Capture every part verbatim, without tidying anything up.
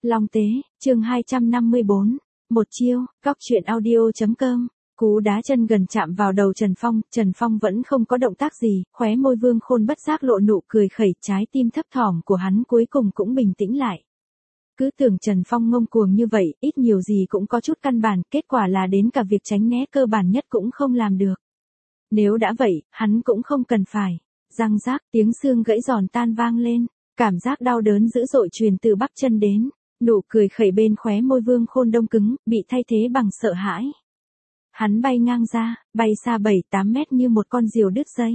Long Tế, chương hai trăm năm mươi bốn. Một chiêu, góc truyện audio.com. Cú đá chân gần chạm vào đầu Trần Phong, Trần Phong vẫn không có động tác gì, khóe môi Vương Khôn bất giác lộ nụ cười khẩy, trái tim thấp thỏm của hắn cuối cùng cũng bình tĩnh lại. Cứ tưởng Trần Phong ngông cuồng như vậy, ít nhiều gì cũng có chút căn bản, kết quả là đến cả việc tránh né cơ bản nhất cũng không làm được. Nếu đã vậy, hắn cũng không cần phải. Răng rác, tiếng xương gãy giòn tan vang lên, cảm giác đau đớn dữ dội truyền từ bắp chân đến, nụ cười khẩy bên khóe môi Vương Khôn đông cứng, bị thay thế bằng sợ hãi. Hắn bay ngang ra, bay xa bảy tám mét như một con diều đứt dây.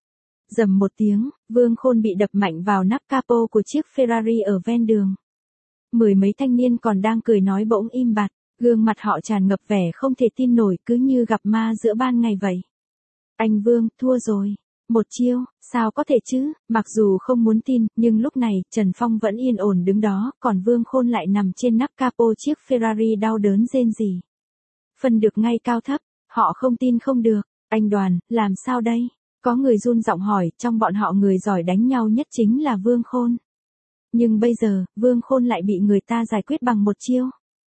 Rầm một tiếng, Vương Khôn bị đập mạnh vào nắp capo của chiếc Ferrari ở ven đường. Mười mấy thanh niên còn đang cười nói bỗng im bặt, gương mặt họ tràn ngập vẻ không thể tin nổi, cứ như gặp ma giữa ban ngày vậy. Anh Vương, thua rồi. Một chiêu, sao có thể chứ? Mặc dù không muốn tin, nhưng lúc này, Trần Phong vẫn yên ổn đứng đó, còn Vương Khôn lại nằm trên nắp capo chiếc Ferrari đau đớn rên rỉ. Phân được ngay cao thấp, họ không tin không được. Anh Đoàn, làm sao đây? Có người run giọng hỏi, trong bọn họ người giỏi đánh nhau nhất chính là Vương Khôn. Nhưng bây giờ, Vương Khôn lại bị người ta giải quyết bằng một chiêu.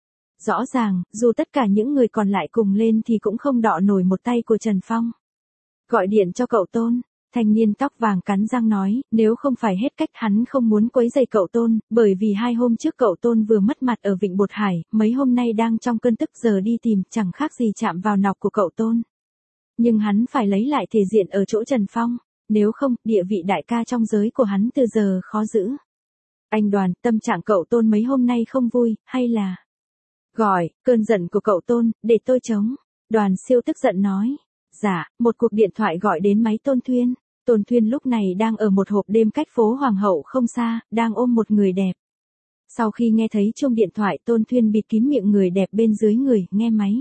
Rõ ràng, dù tất cả những người còn lại cùng lên thì cũng không đọ nổi một tay của Trần Phong. Gọi điện cho cậu Tôn. Thanh niên tóc vàng cắn răng nói, nếu không phải hết cách hắn không muốn quấy rầy cậu Tôn, bởi vì hai hôm trước cậu Tôn vừa mất mặt ở Vịnh Bột Hải, mấy hôm nay đang trong cơn tức giờ đi tìm, chẳng khác gì chạm vào nọc của cậu Tôn. Nhưng hắn phải lấy lại thể diện ở chỗ Trần Phong, nếu không, địa vị đại ca trong giới của hắn từ giờ khó giữ. Anh Đoàn, tâm trạng cậu Tôn mấy hôm nay không vui, hay là... Gọi, cơn giận của cậu Tôn, để tôi chống. Đoàn Siêu tức giận nói. Dạ, một cuộc điện thoại gọi đến máy Tôn Thuyên. Tôn Thuyên lúc này đang ở một hộp đêm cách phố Hoàng hậu không xa, đang ôm một người đẹp. Sau khi nghe thấy chuông điện thoại, Tôn Thuyên bịt kín miệng người đẹp bên dưới người, nghe máy.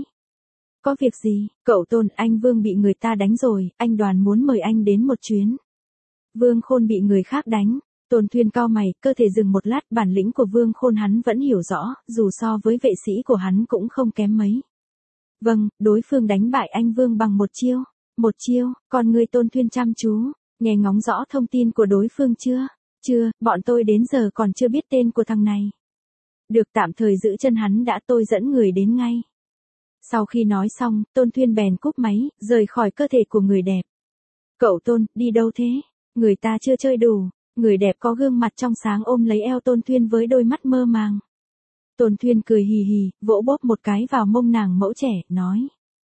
Có việc gì? Cậu Tôn, anh Vương bị người ta đánh rồi, anh Đoàn muốn mời anh đến một chuyến. Vương Khôn bị người khác đánh. Tôn Thuyên cau mày, cơ thể dừng một lát, bản lĩnh của Vương Khôn hắn vẫn hiểu rõ, dù so với vệ sĩ của hắn cũng không kém mấy. Vâng, đối phương đánh bại anh Vương bằng một chiêu. Một chiêu, còn người Tôn Thuyên chăm chú, nghe ngóng rõ thông tin của đối phương chưa? Chưa, bọn tôi đến giờ còn chưa biết tên của thằng này. Được, tạm thời giữ chân hắn đã, tôi dẫn người đến ngay. Sau khi nói xong, Tôn Thuyên bèn cúp máy, rời khỏi cơ thể của người đẹp. Cậu Tôn, đi đâu thế? Người ta chưa chơi đủ. Người đẹp có gương mặt trong sáng ôm lấy eo Tôn Thuyên với đôi mắt mơ màng. Tôn Thuyên cười hì hì, vỗ bóp một cái vào mông nàng mẫu trẻ, nói.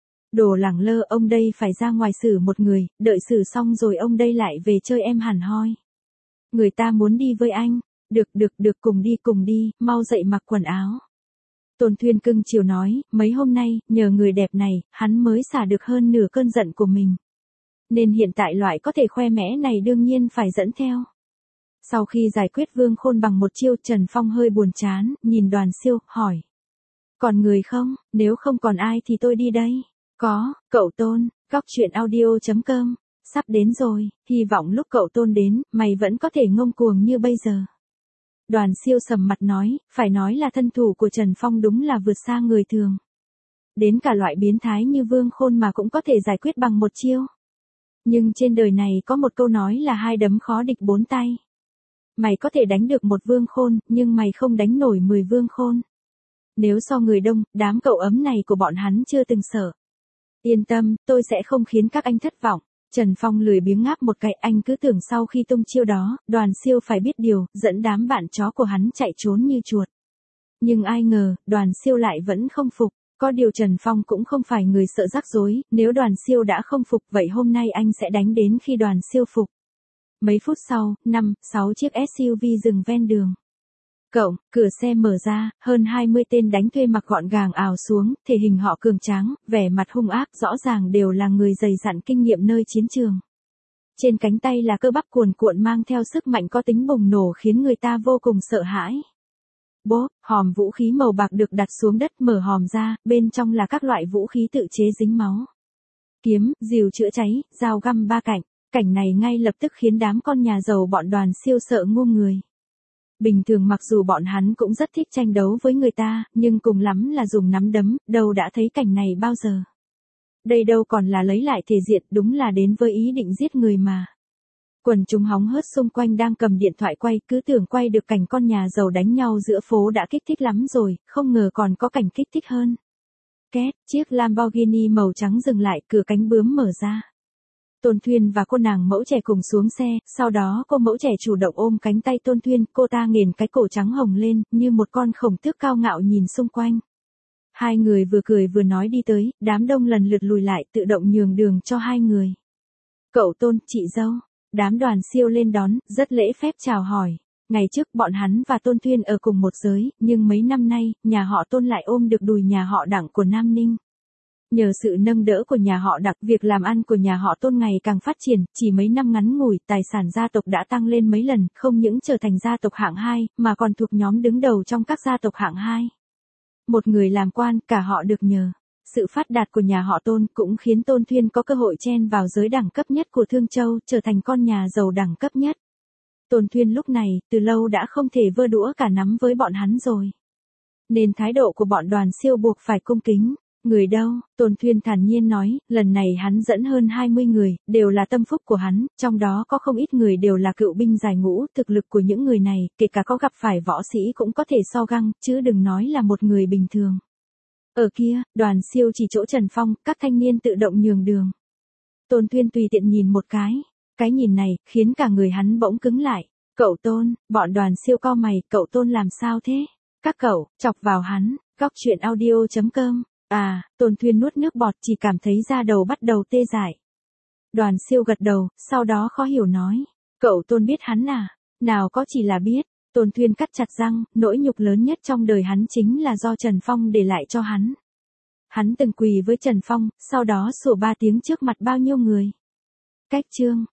Đồ lẳng lơ, ông đây phải ra ngoài xử một người, đợi xử xong rồi ông đây lại về chơi em hẳn hoi. Người ta muốn đi với anh. Được được được, cùng đi cùng đi, mau dậy mặc quần áo. Tôn Thuyên cưng chiều nói, mấy hôm nay, nhờ người đẹp này, hắn mới xả được hơn nửa cơn giận của mình. Nên hiện tại loại có thể khoe mẽ này đương nhiên phải dẫn theo. Sau khi giải quyết Vương Khôn bằng một chiêu, Trần Phong hơi buồn chán, nhìn Đoàn Siêu, hỏi. Còn người không? Nếu không còn ai thì tôi đi đây. Có, cậu Tôn, góc truyện audio.com, sắp đến rồi, hy vọng lúc cậu Tôn đến, mày vẫn có thể ngông cuồng như bây giờ. Đoàn Siêu sầm mặt nói, phải nói là thân thủ của Trần Phong đúng là vượt xa người thường. Đến cả loại biến thái như Vương Khôn mà cũng có thể giải quyết bằng một chiêu. Nhưng trên đời này có một câu nói là hai đấm khó địch bốn tay. Mày có thể đánh được một Vương Khôn, nhưng mày không đánh nổi mười Vương Khôn. Nếu so người đông, đám cậu ấm này của bọn hắn chưa từng sợ. Yên tâm, tôi sẽ không khiến các anh thất vọng. Trần Phong lười biếng ngáp một cái, anh cứ tưởng sau khi tung chiêu đó, Đoàn Siêu phải biết điều, dẫn đám bạn chó của hắn chạy trốn như chuột. Nhưng ai ngờ, Đoàn Siêu lại vẫn không phục. Có điều Trần Phong cũng không phải người sợ rắc rối, nếu Đoàn Siêu đã không phục vậy hôm nay anh sẽ đánh đến khi Đoàn Siêu phục. Mấy phút sau, năm, sáu chiếc ét u vê dừng ven đường. Cổng, cửa xe mở ra, hơn hai mươi tên đánh thuê mặc gọn gàng ào xuống, thể hình họ cường tráng, vẻ mặt hung ác, rõ ràng đều là người dày dặn kinh nghiệm nơi chiến trường. Trên cánh tay là cơ bắp cuồn cuộn mang theo sức mạnh có tính bùng nổ khiến người ta vô cùng sợ hãi. Bốp, hòm vũ khí màu bạc được đặt xuống đất, mở hòm ra, bên trong là các loại vũ khí tự chế dính máu. Kiếm, rìu chữa cháy, dao găm ba cạnh. Cảnh này ngay lập tức khiến đám con nhà giàu bọn Đoàn Siêu sợ ngu người. Bình thường mặc dù bọn hắn cũng rất thích tranh đấu với người ta, nhưng cùng lắm là dùng nắm đấm, đâu đã thấy cảnh này bao giờ. Đây đâu còn là lấy lại thể diện, đúng là đến với ý định giết người mà. Quần chúng hóng hớt xung quanh đang cầm điện thoại quay, cứ tưởng quay được cảnh con nhà giàu đánh nhau giữa phố đã kích thích lắm rồi, không ngờ còn có cảnh kích thích hơn. Két, chiếc Lamborghini màu trắng dừng lại, cửa cánh bướm mở ra. Tôn Thuyên và cô nàng mẫu trẻ cùng xuống xe, sau đó cô mẫu trẻ chủ động ôm cánh tay Tôn Thuyên, cô ta nghiền cái cổ trắng hồng lên, như một con khổng tước cao ngạo nhìn xung quanh. Hai người vừa cười vừa nói đi tới, đám đông lần lượt lùi lại tự động nhường đường cho hai người. Cậu Tôn, chị dâu. Đám đoàn siêu lên đón, rất lễ phép chào hỏi. Ngày trước bọn hắn và Tôn Thuyên ở cùng một giới, nhưng mấy năm nay, nhà họ Tôn lại ôm được đùi nhà họ Đặng của Nam Ninh. Nhờ sự nâng đỡ của nhà họ Đặng, việc làm ăn của nhà họ Tôn ngày càng phát triển, chỉ mấy năm ngắn ngủi, tài sản gia tộc đã tăng lên mấy lần, không những trở thành gia tộc hạng hai, mà còn thuộc nhóm đứng đầu trong các gia tộc hạng hai. Một người làm quan, cả họ được nhờ. Sự phát đạt của nhà họ Tôn cũng khiến Tôn Thuyên có cơ hội chen vào giới đẳng cấp nhất của Thương Châu, trở thành con nhà giàu đẳng cấp nhất. Tôn Thuyên lúc này, từ lâu đã không thể vơ đũa cả nắm với bọn hắn rồi. Nên thái độ của bọn đoàn siêu buộc phải cung kính. Người đâu? Tôn Thuyên thản nhiên nói, lần này hắn dẫn hơn hai mươi người, đều là tâm phúc của hắn, trong đó có không ít người đều là cựu binh giải ngũ, thực lực của những người này, kể cả có gặp phải võ sĩ cũng có thể so găng, chứ đừng nói là một người bình thường. Ở kia, đoàn siêu chỉ chỗ Trần Phong, các thanh niên tự động nhường đường. Tôn Thuyên tùy tiện nhìn một cái, cái nhìn này, khiến cả người hắn bỗng cứng lại. Cậu Tôn, bọn đoàn siêu co mày, cậu Tôn làm sao thế? Các cậu, chọc vào hắn, góc chuyện audio chấm com. À, Tôn Thuyên nuốt nước bọt, chỉ cảm thấy da đầu bắt đầu tê dại. Đoàn siêu gật đầu, sau đó khó hiểu nói. Cậu Tôn biết hắn à? Nào có chỉ là biết. Tôn Thuyên cắt chặt răng, nỗi nhục lớn nhất trong đời hắn chính là do Trần Phong để lại cho hắn. Hắn từng quỳ với Trần Phong, sau đó sủa ba tiếng trước mặt bao nhiêu người. Cách chương.